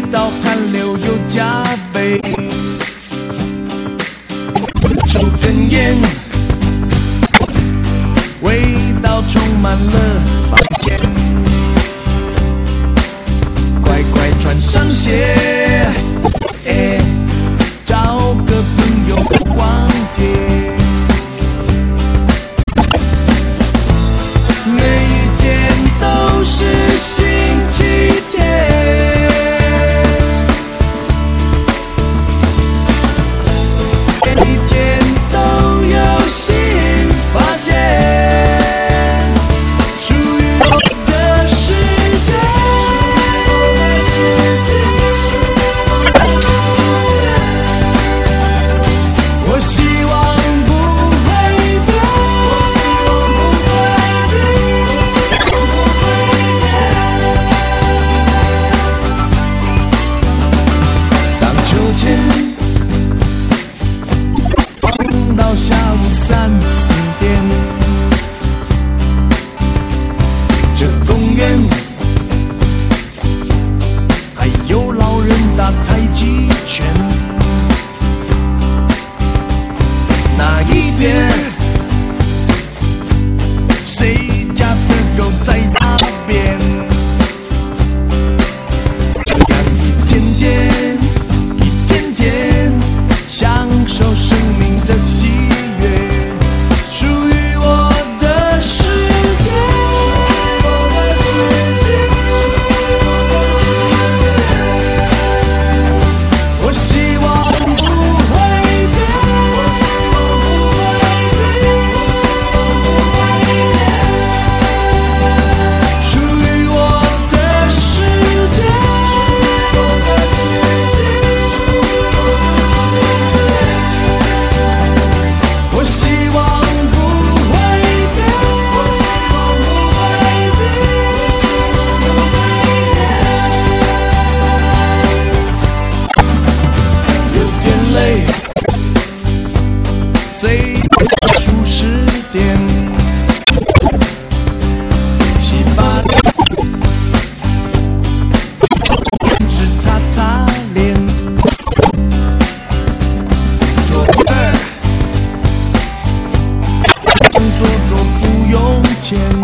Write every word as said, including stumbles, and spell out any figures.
到汗流又浃背，抽根烟，味道充满了房间，乖乖穿上鞋，欸，找个朋友逛街。每一天都是星期天，每一天都有新发现，属于我的世界，属于我的世界，属于我的世界。我希望不会变，我希望不会变，我希望不会变。荡秋千，放到下午三四点，这公园还有老人打太极拳，那一边谁家的狗在大便，这样一天天一天天享受生命的喜悦，属于我的世界，属于我的世界，属于我的世界。我希望不会变，我希望不会变，我希望不会变。属于我的世界，属于我的世界，属于我的世界。我希望不会变，我希望不会变，我希望不会变。有点累，随数十点，洗把脸，只擦擦脸，左二，动作做不用钱。